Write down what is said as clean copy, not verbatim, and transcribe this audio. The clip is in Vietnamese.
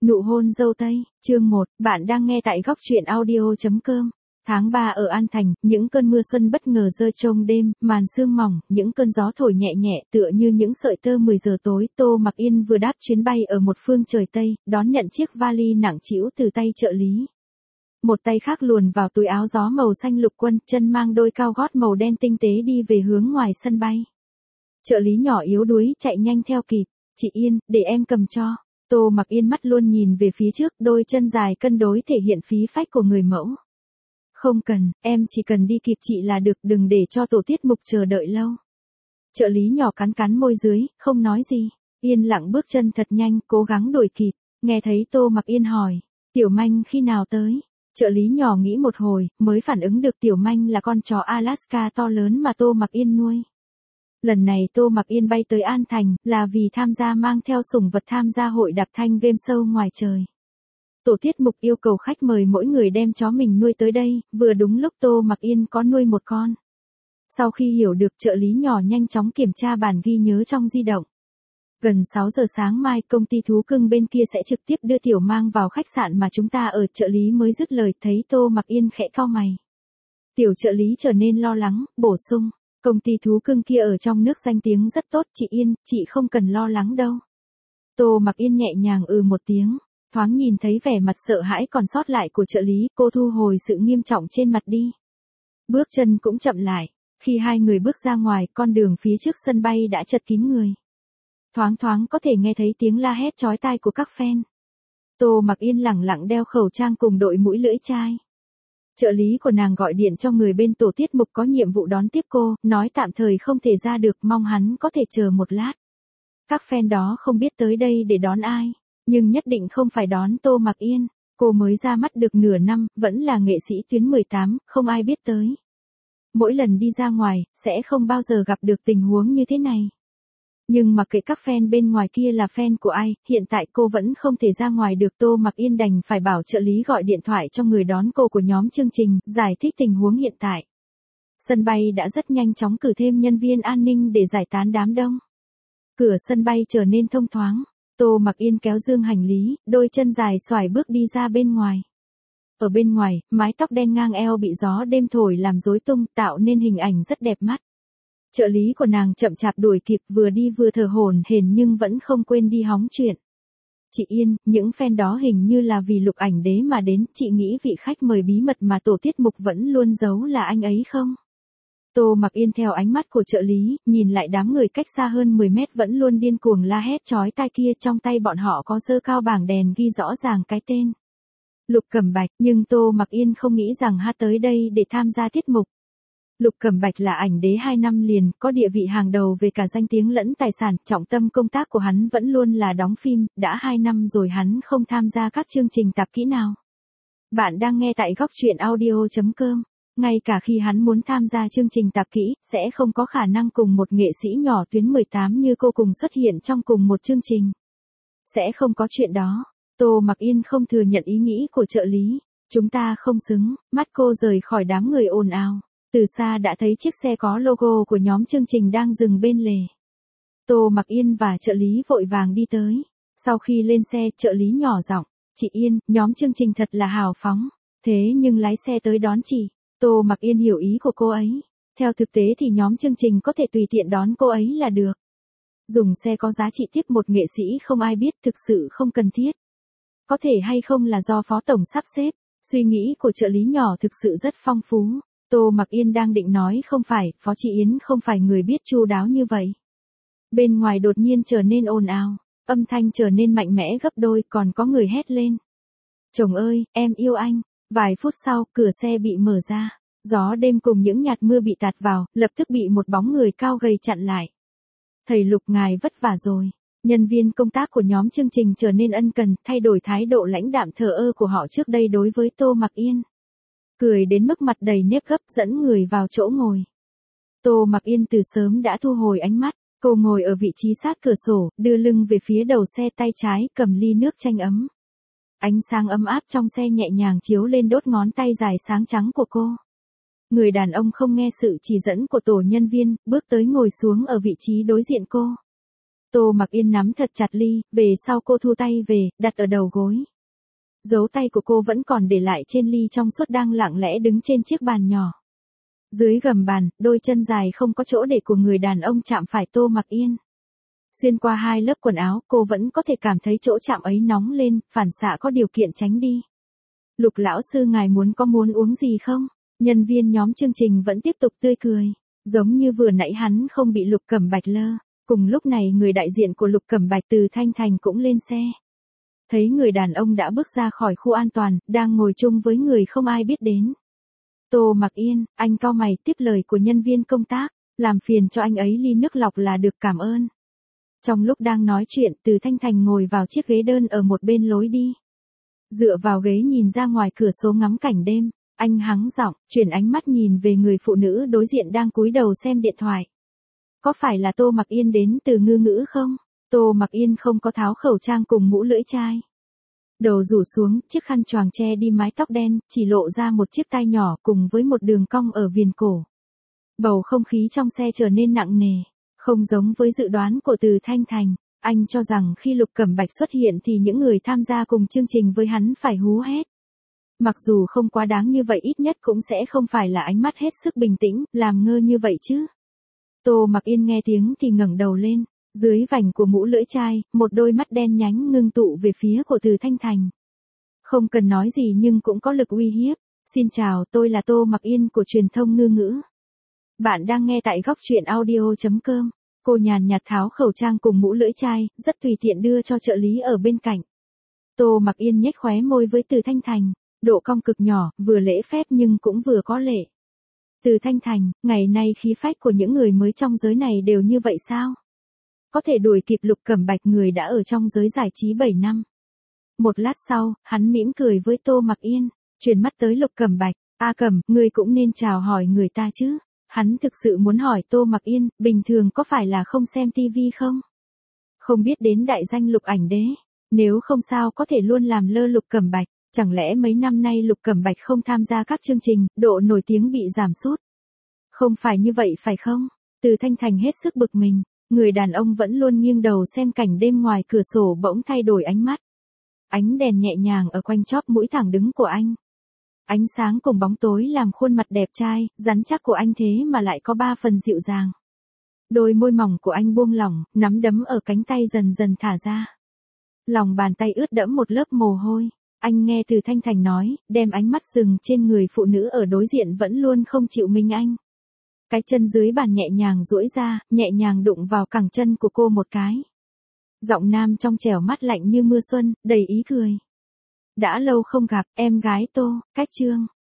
Nụ hôn dâu tây, chương 1, bạn đang nghe tại góc truyện audio.com. Tháng 3 ở An Thành, những cơn mưa xuân bất ngờ rơi trong đêm, màn sương mỏng, những cơn gió thổi nhẹ nhẹ tựa như những sợi tơ 10 giờ tối. Tô Mặc Yên vừa đáp chuyến bay ở một phương trời Tây, đón nhận chiếc vali nặng trĩu từ tay trợ lý. Một tay khác luồn vào túi áo gió màu xanh lục quân, chân mang đôi cao gót màu đen tinh tế đi về hướng ngoài sân bay. Trợ lý nhỏ yếu đuối chạy nhanh theo kịp, chị Yên, để em cầm cho. Tô Mặc Yên mắt luôn nhìn về phía trước, đôi chân dài cân đối thể hiện khí phách của người mẫu. Không cần, em chỉ cần đi kịp chị là được, đừng để cho tổ tiết mục chờ đợi lâu. Trợ lý nhỏ cắn cắn môi dưới, không nói gì, yên lặng bước chân thật nhanh, cố gắng đuổi kịp. Nghe thấy Tô Mặc Yên hỏi, Tiểu Manh khi nào tới? Trợ lý nhỏ nghĩ một hồi, mới phản ứng được Tiểu Manh là con chó Alaska to lớn mà Tô Mặc Yên nuôi. Lần này Tô Mặc Yên bay tới An Thành, là vì tham gia mang theo sủng vật tham gia hội đạp thanh game show ngoài trời. Tổ tiết mục yêu cầu khách mời mỗi người đem chó mình nuôi tới đây, vừa đúng lúc Tô Mặc Yên có nuôi một con. Sau khi hiểu được, trợ lý nhỏ nhanh chóng kiểm tra bản ghi nhớ trong di động. Gần 6 giờ sáng mai, công ty thú cưng bên kia sẽ trực tiếp đưa Tiểu Mang vào khách sạn mà chúng ta ở. Trợ lý mới dứt lời, thấy Tô Mặc Yên khẽ cau mày. Tiểu trợ lý trở nên lo lắng, bổ sung. Công ty thú cưng kia ở trong nước danh tiếng rất tốt, chị Yên, chị không cần lo lắng đâu. Tô Mặc Yên nhẹ nhàng một tiếng, thoáng nhìn thấy vẻ mặt sợ hãi còn sót lại của trợ lý, cô thu hồi sự nghiêm trọng trên mặt đi. Bước chân cũng chậm lại, khi hai người bước ra ngoài, con đường phía trước sân bay đã chật kín người. Thoáng thoáng có thể nghe thấy tiếng la hét chói tai của các fan. Tô Mặc Yên lẳng lặng đeo khẩu trang cùng đội mũi lưỡi chai. Trợ lý của nàng gọi điện cho người bên tổ tiết mục có nhiệm vụ đón tiếp cô, nói tạm thời không thể ra được, mong hắn có thể chờ một lát. Các fan đó không biết tới đây để đón ai, nhưng nhất định không phải đón Tô Mặc Yên. Cô mới ra mắt được nửa năm, vẫn là nghệ sĩ tuyến 18, không ai biết tới. Mỗi lần đi ra ngoài, sẽ không bao giờ gặp được tình huống như thế này. Nhưng mặc kệ các fan bên ngoài kia là fan của ai, hiện tại cô vẫn không thể ra ngoài được. Tô Mặc Yên đành phải bảo trợ lý gọi điện thoại cho người đón cô của nhóm chương trình, giải thích tình huống hiện tại. Sân bay đã rất nhanh chóng cử thêm nhân viên an ninh để giải tán đám đông. Cửa sân bay trở nên thông thoáng. Tô Mặc Yên kéo dương hành lý, đôi chân dài xoải bước đi ra bên ngoài. Ở bên ngoài, mái tóc đen ngang eo bị gió đêm thổi làm rối tung, tạo nên hình ảnh rất đẹp mắt. Trợ lý của nàng chậm chạp đuổi kịp, vừa đi vừa thở hổn hển nhưng vẫn không quên đi hóng chuyện. Chị Yên, những fan đó hình như là vì Lục Ảnh Đế mà đến, chị nghĩ vị khách mời bí mật mà tổ tiết mục vẫn luôn giấu là anh ấy không? Tô Mặc Yên theo ánh mắt của trợ lý, nhìn lại đám người cách xa hơn 10 mét vẫn luôn điên cuồng la hét chói tai kia, trong tay bọn họ có giơ cao bảng đèn ghi rõ ràng cái tên. Lục Cẩm Bạch, nhưng Tô Mặc Yên không nghĩ rằng tới đây để tham gia tiết mục. Lục Cẩm Bạch là ảnh đế 2 năm liền, có địa vị hàng đầu về cả danh tiếng lẫn tài sản, trọng tâm công tác của hắn vẫn luôn là đóng phim, đã 2 năm rồi hắn không tham gia các chương trình tạp kỹ nào. Bạn đang nghe tại góc truyện audio.com. Ngay cả khi hắn muốn tham gia chương trình tạp kỹ, sẽ không có khả năng cùng một nghệ sĩ nhỏ tuyến 18 như cô cùng xuất hiện trong cùng một chương trình. Sẽ không có chuyện đó. Tô Mặc Yên không thừa nhận ý nghĩ của trợ lý. Chúng ta không xứng. Mắt cô rời khỏi đám người ồn ào. Từ xa đã thấy chiếc xe có logo của nhóm chương trình đang dừng bên lề. Tô Mặc Yên và trợ lý vội vàng đi tới. Sau khi lên xe, trợ lý nhỏ giọng, chị Yên, nhóm chương trình thật là hào phóng. Thế nhưng lái xe tới đón chị. Tô Mặc Yên hiểu ý của cô ấy. Theo thực tế thì nhóm chương trình có thể tùy tiện đón cô ấy là được. Dùng xe có giá trị tiếp một nghệ sĩ không ai biết, thực sự không cần thiết. Có thể hay không là do phó tổng sắp xếp. Suy nghĩ của trợ lý nhỏ thực sự rất phong phú. Tô Mặc Yên đang định nói không phải, Phó Chị Yến không phải người biết chu đáo như vậy. Bên ngoài đột nhiên trở nên ồn ào, âm thanh trở nên mạnh mẽ gấp đôi, còn có người hét lên. Chồng ơi, em yêu anh. Vài phút sau, cửa xe bị mở ra. Gió đêm cùng những nhạt mưa bị tạt vào, lập tức bị một bóng người cao gầy chặn lại. Thầy Lục, ngài vất vả rồi. Nhân viên công tác của nhóm chương trình trở nên ân cần, thay đổi thái độ lãnh đạm thờ ơ của họ trước đây đối với Tô Mặc Yên. Cười đến mức mặt đầy nếp gấp, dẫn người vào chỗ ngồi. Tô Mặc Yên từ sớm đã thu hồi ánh mắt, cô ngồi ở vị trí sát cửa sổ, đưa lưng về phía đầu xe, tay trái cầm ly nước chanh ấm. Ánh sáng ấm áp trong xe nhẹ nhàng chiếu lên đốt ngón tay dài sáng trắng của cô. Người đàn ông không nghe sự chỉ dẫn của tổ nhân viên, bước tới ngồi xuống ở vị trí đối diện cô. Tô Mặc Yên nắm thật chặt ly, về sau cô thu tay về, đặt ở đầu gối. Dấu tay của cô vẫn còn để lại trên ly trong suốt đang lặng lẽ đứng trên chiếc bàn nhỏ. Dưới gầm bàn, đôi chân dài không có chỗ để của người đàn ông chạm phải Tô Mặc Yên. Xuyên qua 2 lớp quần áo, cô vẫn có thể cảm thấy chỗ chạm ấy nóng lên, phản xạ có điều kiện tránh đi. Lục lão sư ngài muốn uống gì không? Nhân viên nhóm chương trình vẫn tiếp tục tươi cười. Giống như vừa nãy hắn không bị Lục Cẩm Bạch lơ. Cùng lúc này người đại diện của Lục Cẩm Bạch từ Thanh Thành cũng lên xe. Thấy người đàn ông đã bước ra khỏi khu an toàn, đang ngồi chung với người không ai biết đến. Tô Mặc Yên, anh cau mày tiếp lời của nhân viên công tác, làm phiền cho anh ấy ly nước lọc là được, cảm ơn. Trong lúc đang nói chuyện, Từ Thanh Thành ngồi vào chiếc ghế đơn ở một bên lối đi. Dựa vào ghế nhìn ra ngoài cửa sổ ngắm cảnh đêm, anh hắng giọng, chuyển ánh mắt nhìn về người phụ nữ đối diện đang cúi đầu xem điện thoại. Có phải là Tô Mặc Yên đến từ Ngư Ngữ không? Tô Mặc Yên không có tháo khẩu trang cùng mũ lưỡi chai. Đầu rủ xuống, chiếc khăn choàng che đi mái tóc đen, chỉ lộ ra một chiếc tai nhỏ cùng với một đường cong ở viền cổ. Bầu không khí trong xe trở nên nặng nề, không giống với dự đoán của Từ Thanh Thành. Anh cho rằng khi Lục Cẩm Bạch xuất hiện thì những người tham gia cùng chương trình với hắn phải hú hét. Mặc dù không quá đáng như vậy, ít nhất cũng sẽ không phải là ánh mắt hết sức bình tĩnh, làm ngơ như vậy chứ. Tô Mặc Yên nghe tiếng thì ngẩng đầu lên, dưới vành của mũ lưỡi chai, một đôi mắt đen nhánh ngưng tụ về phía của Từ Thanh Thành. Không cần nói gì nhưng cũng có lực uy hiếp. Xin chào, tôi là Tô Mặc Yên của truyền thông Ngư Ngữ. Bạn đang nghe tại góc truyện audio.com. Cô nhàn nhạt tháo khẩu trang cùng mũ lưỡi chai, rất tùy tiện đưa cho trợ lý ở bên cạnh. Tô Mặc Yên nhếch khóe môi với Từ Thanh Thành, độ cong cực nhỏ, vừa lễ phép nhưng cũng vừa có lệ. Từ Thanh Thành, ngày nay khí phách của những người mới trong giới này đều như vậy sao? Có thể đuổi kịp Lục Cẩm Bạch, người đã ở trong giới giải trí 7 năm. Một lát sau, hắn mỉm cười với Tô Mặc Yên, chuyển mắt tới Lục Cẩm Bạch, "A Cẩm, ngươi cũng nên chào hỏi người ta chứ." Hắn thực sự muốn hỏi Tô Mặc Yên, bình thường có phải là không xem TV không? Không biết đến đại danh Lục Ảnh Đế, nếu không sao có thể luôn làm lơ Lục Cẩm Bạch, chẳng lẽ mấy năm nay Lục Cẩm Bạch không tham gia các chương trình, độ nổi tiếng bị giảm sút? Không phải như vậy phải không? Từ Thanh Thành hết sức bực mình, người đàn ông vẫn luôn nghiêng đầu xem cảnh đêm ngoài cửa sổ bỗng thay đổi ánh mắt. Ánh đèn nhẹ nhàng ở quanh chóp mũi thẳng đứng của anh. Ánh sáng cùng bóng tối làm khuôn mặt đẹp trai, rắn chắc của anh thế mà lại có 3 phần dịu dàng. Đôi môi mỏng của anh buông lỏng, nắm đấm ở cánh tay dần dần thả ra. Lòng bàn tay ướt đẫm một lớp mồ hôi. Anh nghe Từ Thanh Thành nói, đem ánh mắt dừng trên người phụ nữ ở đối diện vẫn luôn không chịu minh anh. Cái chân dưới bàn nhẹ nhàng duỗi ra, nhẹ nhàng đụng vào cẳng chân của cô một cái. Giọng nam trong trẻo mát lạnh như mưa xuân, đầy ý cười. Đã lâu không gặp, em gái Tô, cách Trương.